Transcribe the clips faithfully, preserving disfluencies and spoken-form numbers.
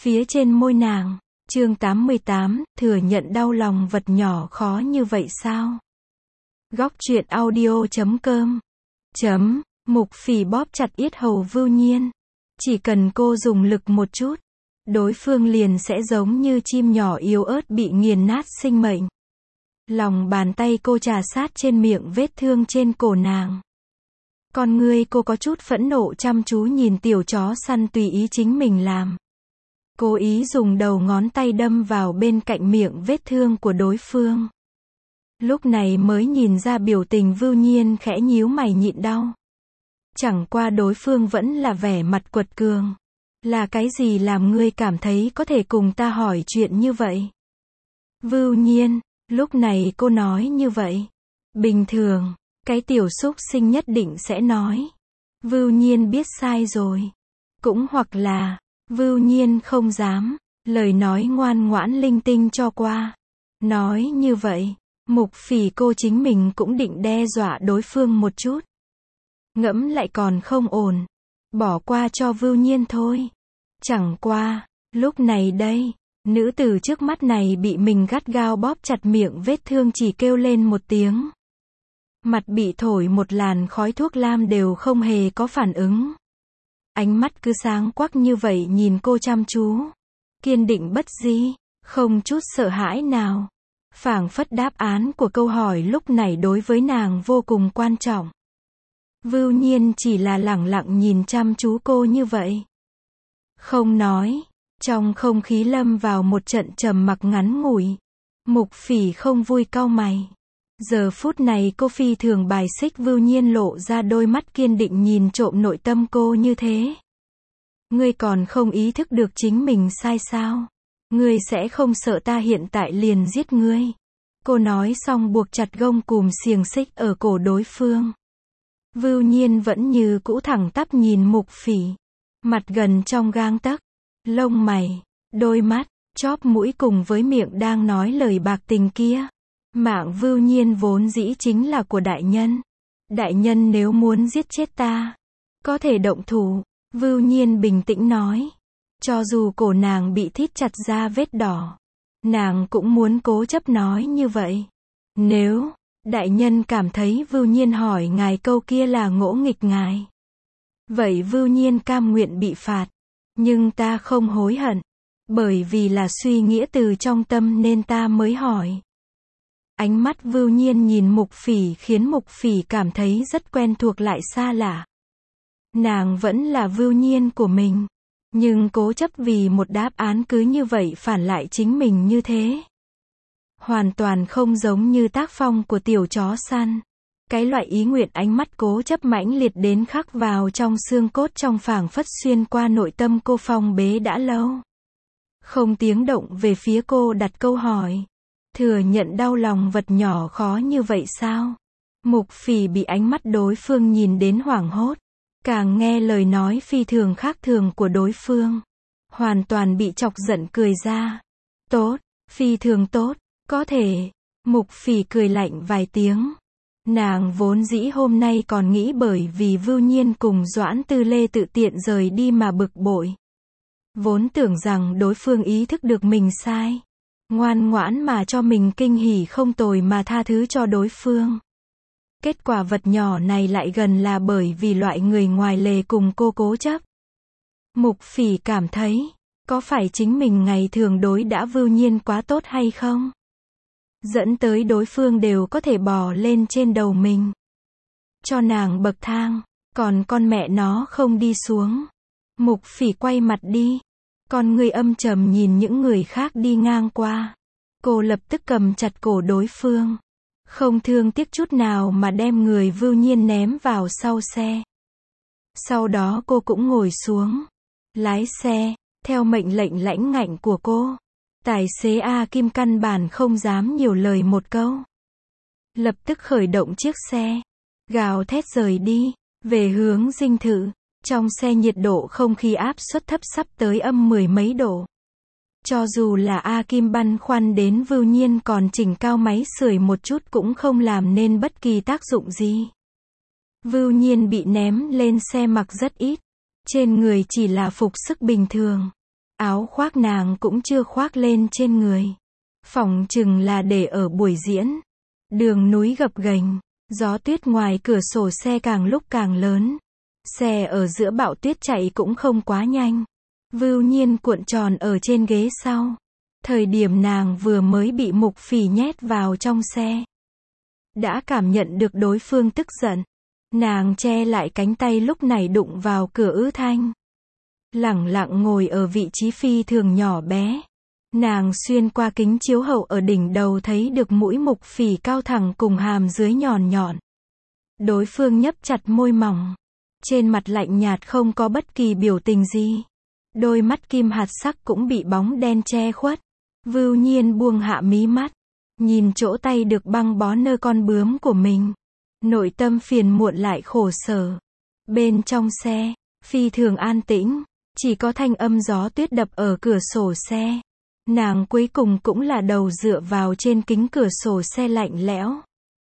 phía trên môi nàng. Chương tám mươi tám, thừa nhận đau lòng vật nhỏ khó như vậy sao? Góc truyện audio chấm com chấm, Mục Phỉ bóp chặt yết hầu Vưu Nhiên. Chỉ cần cô dùng lực một chút, đối phương liền sẽ giống như chim nhỏ yếu ớt bị nghiền nát sinh mệnh. Lòng bàn tay cô trà sát trên miệng vết thương trên cổ nàng. Con ngươi cô có chút phẫn nộ chăm chú nhìn tiểu chó săn tùy ý chính mình làm. Cố ý dùng đầu ngón tay đâm vào bên cạnh miệng vết thương của đối phương. Lúc này mới nhìn ra biểu tình Vưu Nhiên khẽ nhíu mày nhịn đau. Chẳng qua đối phương vẫn là vẻ mặt quật cường. Là cái gì làm ngươi cảm thấy có thể cùng ta hỏi chuyện như vậy? Vưu Nhiên, lúc này cô nói như vậy. Bình thường, cái tiểu súc sinh nhất định sẽ nói. Vưu Nhiên biết sai rồi. Cũng hoặc là, Vưu Nhiên không dám, lời nói ngoan ngoãn linh tinh cho qua. Nói như vậy, Mục Phỉ cô chính mình cũng định đe dọa đối phương một chút. Ngẫm lại còn không ổn. Bỏ qua cho Vưu Nhiên thôi. Chẳng qua, lúc này đây, nữ tử trước mắt này bị mình gắt gao bóp chặt miệng vết thương chỉ kêu lên một tiếng. Mặt bị thổi một làn khói thuốc lam đều không hề có phản ứng. Ánh mắt cứ sáng quắc như vậy nhìn cô chăm chú. Kiên định bất di, không chút sợ hãi nào. Phảng phất đáp án của câu hỏi lúc này đối với nàng vô cùng quan trọng. Vưu Nhiên chỉ là lẳng lặng nhìn chăm chú cô như vậy. Không nói, trong không khí lâm vào một trận trầm mặc ngắn ngủi. Mục Phỉ không vui cau mày. Giờ phút này cô phi thường bài xích Vưu Nhiên lộ ra đôi mắt kiên định nhìn trộm nội tâm cô như thế. Ngươi còn không ý thức được chính mình sai sao? Ngươi sẽ không sợ ta hiện tại liền giết ngươi. Cô nói xong buộc chặt gông cùm xiềng xích ở cổ đối phương. Vưu Nhiên vẫn như cũ thẳng tắp nhìn Mục Phỉ. Mặt gần trong gang tấc, lông mày, đôi mắt, chóp mũi cùng với miệng đang nói lời bạc tình kia. Mạng Vưu Nhiên vốn dĩ chính là của đại nhân. Đại nhân nếu muốn giết chết ta, có thể động thủ. Vưu Nhiên bình tĩnh nói. Cho dù cổ nàng bị thít chặt ra vết đỏ, nàng cũng muốn cố chấp nói như vậy. Nếu đại nhân cảm thấy Vưu Nhiên hỏi ngài câu kia là ngỗ nghịch ngài, vậy Vưu Nhiên cam nguyện bị phạt. Nhưng ta không hối hận, bởi vì là suy nghĩa từ trong tâm nên ta mới hỏi. Ánh mắt Vưu Nhiên nhìn Mục Phỉ khiến Mục Phỉ cảm thấy rất quen thuộc lại xa lạ. Nàng vẫn là Vưu Nhiên của mình, nhưng cố chấp vì một đáp án cứ như vậy phản lại chính mình như thế. Hoàn toàn không giống như tác phong của tiểu chó săn. Cái loại ý nguyện ánh mắt cố chấp mãnh liệt đến khắc vào trong xương cốt trong phảng phất xuyên qua nội tâm cô phong bế đã lâu. Không tiếng động về phía cô đặt câu hỏi. Thừa nhận đau lòng vật nhỏ khó như vậy sao? Mục Phỉ bị ánh mắt đối phương nhìn đến hoảng hốt. Càng nghe lời nói phi thường khác thường của đối phương. Hoàn toàn bị chọc giận cười ra. Tốt, phi thường tốt, có thể. Mục Phỉ cười lạnh vài tiếng. Nàng vốn dĩ hôm nay còn nghĩ bởi vì Vưu Nhiên cùng Doãn Tư Lê tự tiện rời đi mà bực bội. Vốn tưởng rằng đối phương ý thức được mình sai. Ngoan ngoãn mà cho mình kinh hỉ không tồi mà tha thứ cho đối phương. Kết quả vật nhỏ này lại gần là bởi vì loại người ngoài lề cùng cô cố chấp. Mục Phỉ cảm thấy, có phải chính mình ngày thường đối đã Vưu Nhiên quá tốt hay không? Dẫn tới đối phương đều có thể bò lên trên đầu mình. Cho nàng bậc thang, còn con mẹ nó không đi xuống. Mục Phỉ quay mặt đi. Con người âm trầm nhìn những người khác đi ngang qua. Cô lập tức cầm chặt cổ đối phương. Không thương tiếc chút nào mà đem người Vưu Nhiên ném vào sau xe. Sau đó cô cũng ngồi xuống. Lái xe, theo mệnh lệnh lãnh ngạnh của cô. Tài xế A Kim căn bản không dám nhiều lời một câu. Lập tức khởi động chiếc xe. Gào thét rời đi, về hướng dinh thự. Trong xe nhiệt độ không khí áp suất thấp sắp tới âm mười mấy độ. Cho dù là A Kim băn khoăn đến Vưu Nhiên còn chỉnh cao máy sưởi một chút cũng không làm nên bất kỳ tác dụng gì. Vưu Nhiên bị ném lên xe mặc rất ít. Trên người chỉ là phục sức bình thường. áo khoác nàng cũng chưa khoác lên trên người. Phỏng chừng là để ở buổi diễn. Đường núi gập ghềnh, gió tuyết ngoài cửa sổ xe càng lúc càng lớn. Xe ở giữa bão tuyết chạy cũng không quá nhanh. Vưu Nhiên cuộn tròn ở trên ghế sau. Thời điểm nàng vừa mới bị Mục Phỉ nhét vào trong xe, đã cảm nhận được đối phương tức giận. Nàng che lại cánh tay lúc này đụng vào cửa Ứ Thanh. Lẳng lặng ngồi ở vị trí phi thường nhỏ bé. Nàng xuyên qua kính chiếu hậu ở đỉnh đầu thấy được mũi Mục Phỉ cao thẳng cùng hàm dưới nhọn nhọn. Đối phương nhấp chặt môi mỏng. Trên mặt lạnh nhạt không có bất kỳ biểu tình gì. Đôi mắt kim hạt sắc cũng bị bóng đen che khuất. Vưu Nhiên buông hạ mí mắt. Nhìn chỗ tay được băng bó nơ con bướm của mình. Nội tâm phiền muộn lại khổ sở. Bên trong xe, phi thường an tĩnh. Chỉ có thanh âm gió tuyết đập ở cửa sổ xe. Nàng cuối cùng cũng là đầu dựa vào trên kính cửa sổ xe lạnh lẽo.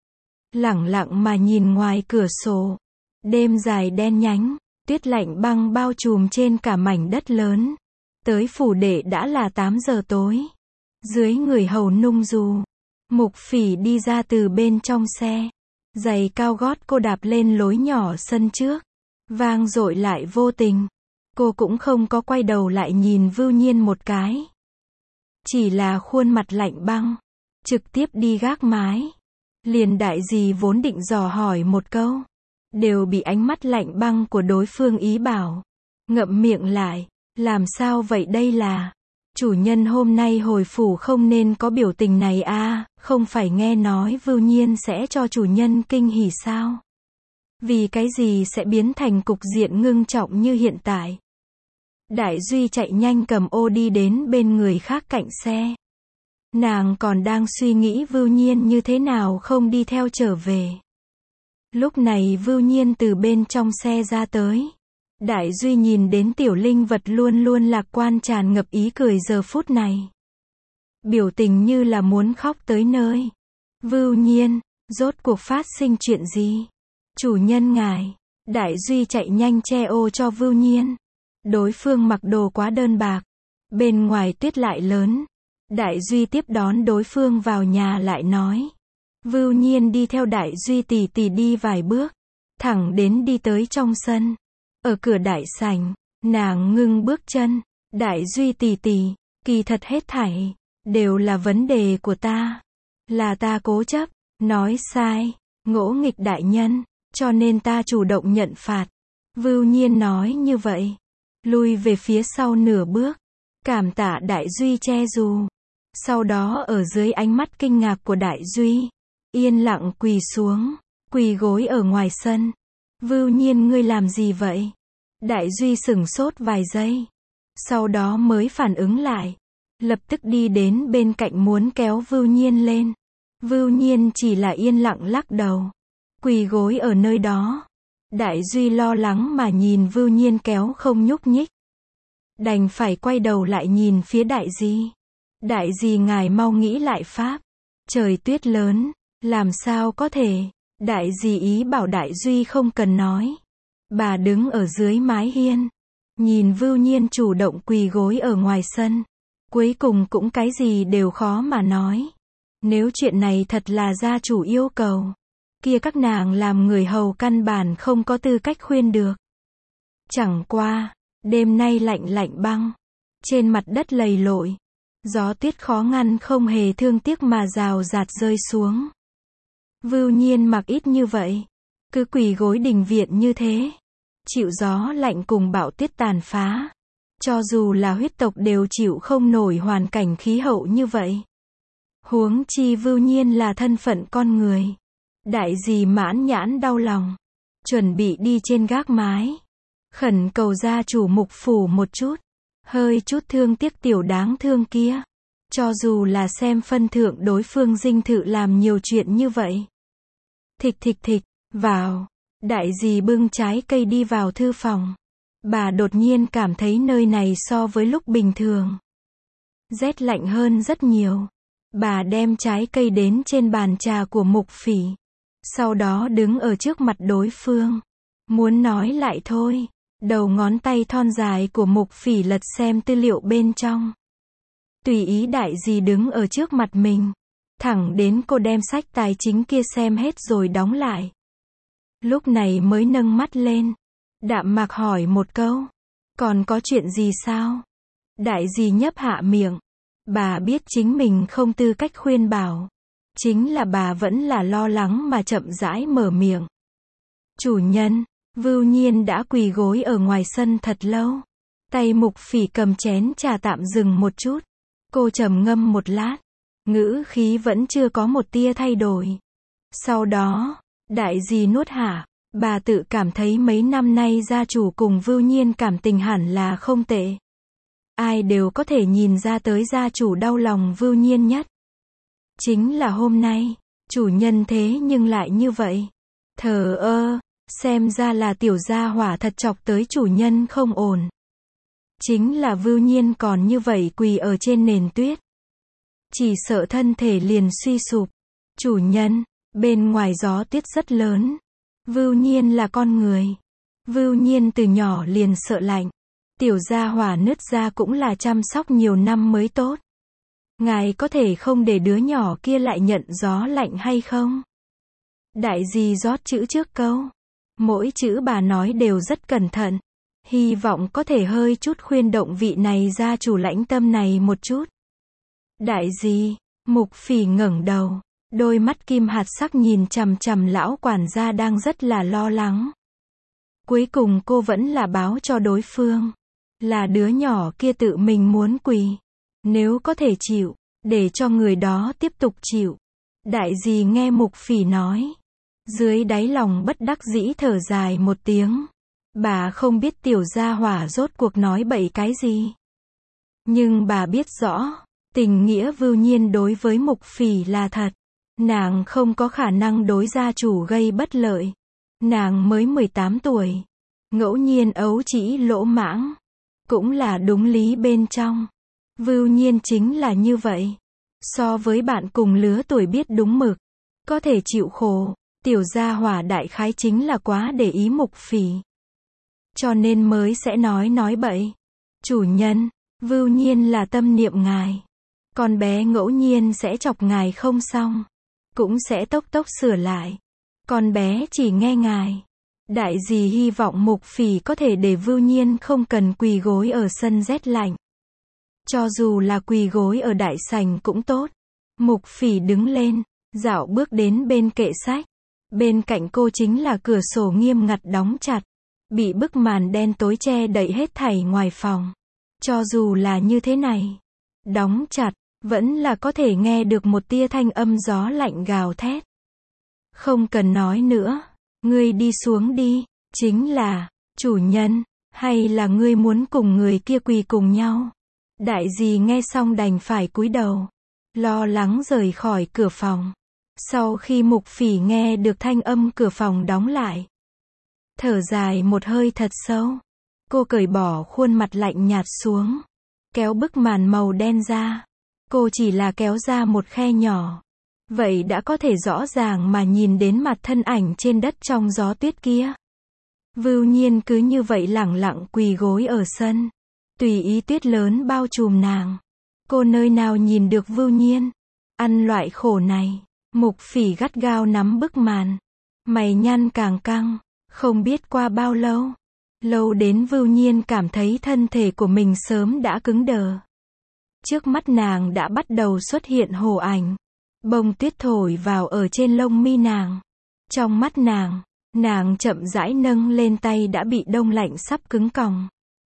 Lẳng lặng mà nhìn ngoài cửa sổ. Đêm dài đen nhánh, tuyết lạnh băng bao trùm trên cả mảnh đất lớn. Tới phủ đệ đã là tám giờ tối. Dưới người hầu nung dù, Mục Phỉ đi ra từ bên trong xe. Giày cao gót cô đạp lên lối nhỏ sân trước. Vang dội lại vô tình. Cô cũng không có quay đầu lại nhìn Vưu Nhiên một cái. Chỉ là khuôn mặt lạnh băng. Trực tiếp đi gác mái. Liền đại dì vốn định dò hỏi một câu. Đều bị ánh mắt lạnh băng của đối phương ý bảo. Ngậm miệng lại. Làm sao vậy đây là? Chủ nhân hôm nay hồi phủ không nên có biểu tình này à, không phải nghe nói Vưu Nhiên sẽ cho chủ nhân kinh hỉ sao? Vì cái gì sẽ biến thành cục diện ngưng trọng như hiện tại? Đại Duy chạy nhanh cầm ô đi đến bên người khác cạnh xe. Nàng còn đang suy nghĩ Vưu Nhiên như thế nào không đi theo trở về. Lúc này Vưu Nhiên từ bên trong xe ra tới. Đại Duy nhìn đến tiểu linh vật luôn luôn lạc quan tràn ngập ý cười giờ phút này. Biểu tình như là muốn khóc tới nơi. Vưu Nhiên, rốt cuộc phát sinh chuyện gì? Chủ nhân ngài. Đại Duy chạy nhanh che ô cho Vưu Nhiên. Đối phương mặc đồ quá đơn bạc. Bên ngoài tuyết lại lớn. Đại Duy tiếp đón đối phương vào nhà lại nói. Vưu Nhiên đi theo Đại Duy tỉ tỉ đi vài bước. Thẳng đến đi tới trong sân. Ở cửa đại sảnh, nàng ngưng bước chân. Đại Duy tỉ tỉ, kỳ thật hết thảy đều là vấn đề của ta. Là ta cố chấp, nói sai, ngỗ nghịch đại nhân, cho nên ta chủ động nhận phạt. Vưu Nhiên nói như vậy. Lui về phía sau nửa bước. Cảm tạ Đại Duy che dù. Sau đó ở dưới ánh mắt kinh ngạc của Đại Duy, yên lặng quỳ xuống, quỳ gối ở ngoài sân. Vưu Nhiên ngươi làm gì vậy? Đại Duy sửng sốt vài giây. Sau đó mới phản ứng lại. Lập tức đi đến bên cạnh muốn kéo Vưu Nhiên lên. Vưu Nhiên chỉ là yên lặng lắc đầu. Quỳ gối ở nơi đó. Đại Duy lo lắng mà nhìn Vưu Nhiên kéo không nhúc nhích. Đành phải quay đầu lại nhìn phía Đại Di. Đại Di ngài mau nghĩ lại pháp. Trời tuyết lớn, làm sao có thể. Đại Di ý bảo Đại Duy không cần nói. Bà đứng ở dưới mái hiên. Nhìn Vưu Nhiên chủ động quỳ gối ở ngoài sân. Cuối cùng cũng cái gì đều khó mà nói. Nếu chuyện này thật là gia chủ yêu cầu. Kia các nàng làm người hầu căn bản không có tư cách khuyên được. Chẳng qua, đêm nay lạnh lạnh băng. Trên mặt đất lầy lội. Gió tuyết khó ngăn không hề thương tiếc mà rào rạt rơi xuống. Vưu Nhiên mặc ít như vậy. Cứ quỳ gối đình viện như thế. Chịu gió lạnh cùng bão tuyết tàn phá. Cho dù là huyết tộc đều chịu không nổi hoàn cảnh khí hậu như vậy. Huống chi Vưu Nhiên là thân phận con người. Đại Dì mãn nhãn đau lòng. Chuẩn bị đi trên gác mái. Khẩn cầu gia chủ Mục phủ một chút. Hơi chút thương tiếc tiểu đáng thương kia. Cho dù là xem phân thượng đối phương dinh thự làm nhiều chuyện như vậy. Thịch thịch thịch, vào. Đại Dì bưng trái cây đi vào thư phòng. Bà đột nhiên cảm thấy nơi này so với lúc bình thường. Rét lạnh hơn rất nhiều. Bà đem trái cây đến trên bàn trà của Mục Phỉ. Sau đó đứng ở trước mặt đối phương. Muốn nói lại thôi. Đầu ngón tay thon dài của Mục Phỉ lật xem tư liệu bên trong. Tùy ý đại gì đứng ở trước mặt mình. Thẳng đến cô đem sách tài chính kia xem hết rồi đóng lại. Lúc này mới nâng mắt lên. Đạm mạc hỏi một câu. Còn có chuyện gì sao? Đại dì nhấp hạ miệng. Bà biết chính mình không tư cách khuyên bảo. Chính là bà vẫn là lo lắng mà chậm rãi mở miệng. Chủ nhân, Vưu Nhiên đã quỳ gối ở ngoài sân thật lâu. Tay Mục Phỉ cầm chén trà tạm dừng một chút. Cô trầm ngâm một lát. Ngữ khí vẫn chưa có một tia thay đổi. Sau đó, đại dì nuốt hạ. Bà tự cảm thấy mấy năm nay gia chủ cùng Vưu Nhiên cảm tình hẳn là không tệ. Ai đều có thể nhìn ra tới gia chủ đau lòng Vưu Nhiên nhất. Chính là hôm nay, chủ nhân thế nhưng lại như vậy. Thờ ơ, xem ra là tiểu gia hỏa thật chọc tới chủ nhân không ổn. Chính là Vưu Nhiên còn như vậy quỳ ở trên nền tuyết. Chỉ sợ thân thể liền suy sụp. Chủ nhân, bên ngoài gió tuyết rất lớn. Vưu Nhiên là con người. Vưu Nhiên từ nhỏ liền sợ lạnh. Tiểu gia hỏa nứt ra cũng là chăm sóc nhiều năm mới tốt. Ngài có thể không để đứa nhỏ kia lại nhận gió lạnh hay không? Đại dì rót chữ trước câu. Mỗi chữ bà nói đều rất cẩn thận. Hy vọng có thể hơi chút khuyên động vị này gia chủ lãnh tâm này một chút. Đại dì, Mục Phỉ ngẩng đầu. Đôi mắt kim hạt sắc nhìn chằm chằm lão quản gia đang rất là lo lắng. Cuối cùng cô vẫn là báo cho đối phương. Là đứa nhỏ kia tự mình muốn quỳ. Nếu có thể chịu, để cho người đó tiếp tục chịu. Đại dì nghe Mục Phỉ nói. Dưới đáy lòng bất đắc dĩ thở dài một tiếng. Bà không biết tiểu gia hỏa rốt cuộc nói bậy cái gì. Nhưng bà biết rõ, tình nghĩa Vưu Nhiên đối với Mục Phỉ là thật. Nàng không có khả năng đối gia chủ gây bất lợi. Nàng mới mười tám tuổi. Ngẫu nhiên ấu trĩ lỗ mãng. Cũng là đúng lý bên trong. Vưu Nhiên chính là như vậy. So với bạn cùng lứa tuổi biết đúng mực. Có thể chịu khổ. Tiểu gia hỏa đại khái chính là quá để ý Mục Phỉ. Cho nên mới sẽ nói nói bậy. Chủ nhân, Vưu Nhiên là tâm niệm ngài. Con bé ngẫu nhiên sẽ chọc ngài không xong. Cũng sẽ tốc tốc sửa lại. Con bé chỉ nghe ngài. Đại dì hy vọng Mục Phỉ có thể để Vưu Nhiên không cần quỳ gối ở sân rét lạnh. Cho dù là quỳ gối ở đại sảnh cũng tốt. Mục Phỉ đứng lên, dạo bước đến bên kệ sách. Bên cạnh cô chính là cửa sổ nghiêm ngặt đóng chặt. Bị bức màn đen tối che đậy hết thảy ngoài phòng. Cho dù là như thế này, đóng chặt, vẫn là có thể nghe được một tia thanh âm gió lạnh gào thét. Không cần nói nữa, ngươi đi xuống đi, chính là, chủ nhân, hay là ngươi muốn cùng người kia quỳ cùng nhau? Đại dì nghe xong đành phải cúi đầu, lo lắng rời khỏi cửa phòng. Sau khi Mục Phỉ nghe được thanh âm cửa phòng đóng lại, thở dài một hơi thật sâu, cô cởi bỏ khuôn mặt lạnh nhạt xuống, kéo bức màn màu đen ra. Cô chỉ là kéo ra một khe nhỏ. Vậy đã có thể rõ ràng mà nhìn đến mặt thân ảnh trên đất trong gió tuyết kia. Vưu Nhiên cứ như vậy lẳng lặng quỳ gối ở sân. Tùy ý tuyết lớn bao trùm nàng. Cô nơi nào nhìn được Vưu Nhiên. Ăn loại khổ này. Mục Phỉ gắt gao nắm bức màn. Mày nhăn càng căng. Không biết qua bao lâu. Lâu đến Vưu Nhiên cảm thấy thân thể của mình sớm đã cứng đờ. Trước mắt nàng đã bắt đầu xuất hiện hồ ảnh. Bông tuyết thổi vào ở trên lông mi nàng. Trong mắt nàng, nàng chậm rãi nâng lên tay đã bị đông lạnh sắp cứng còng.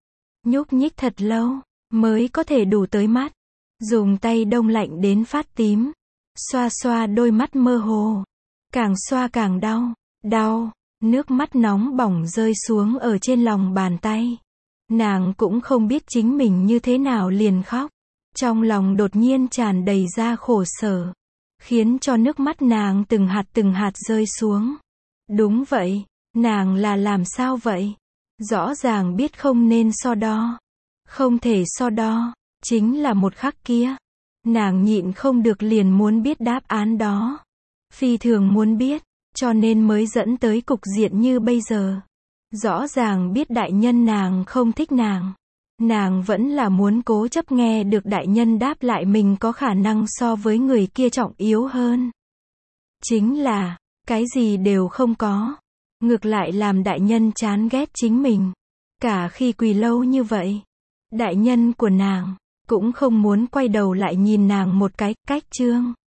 Nhúc nhích thật lâu, mới có thể đủ tới mắt. Dùng tay đông lạnh đến phát tím. Xoa xoa đôi mắt mơ hồ. Càng xoa càng đau. Đau, nước mắt nóng bỏng rơi xuống ở trên lòng bàn tay. Nàng cũng không biết chính mình như thế nào liền khóc. Trong lòng đột nhiên tràn đầy ra khổ sở. Khiến cho nước mắt nàng từng hạt từng hạt rơi xuống. Đúng vậy, nàng là làm sao vậy? Rõ ràng biết không nên so đo. Không thể so đo, chính là một khắc kia. Nàng nhịn không được liền muốn biết đáp án đó. Phi thường muốn biết, cho nên mới dẫn tới cục diện như bây giờ. Rõ ràng biết đại nhân nàng không thích nàng. Nàng vẫn là muốn cố chấp nghe được đại nhân đáp lại mình có khả năng so với người kia trọng yếu hơn. Chính là, cái gì đều không có. Ngược lại làm đại nhân chán ghét chính mình. Cả khi quỳ lâu như vậy, đại nhân của nàng cũng không muốn quay đầu lại nhìn nàng một cái. Cách chương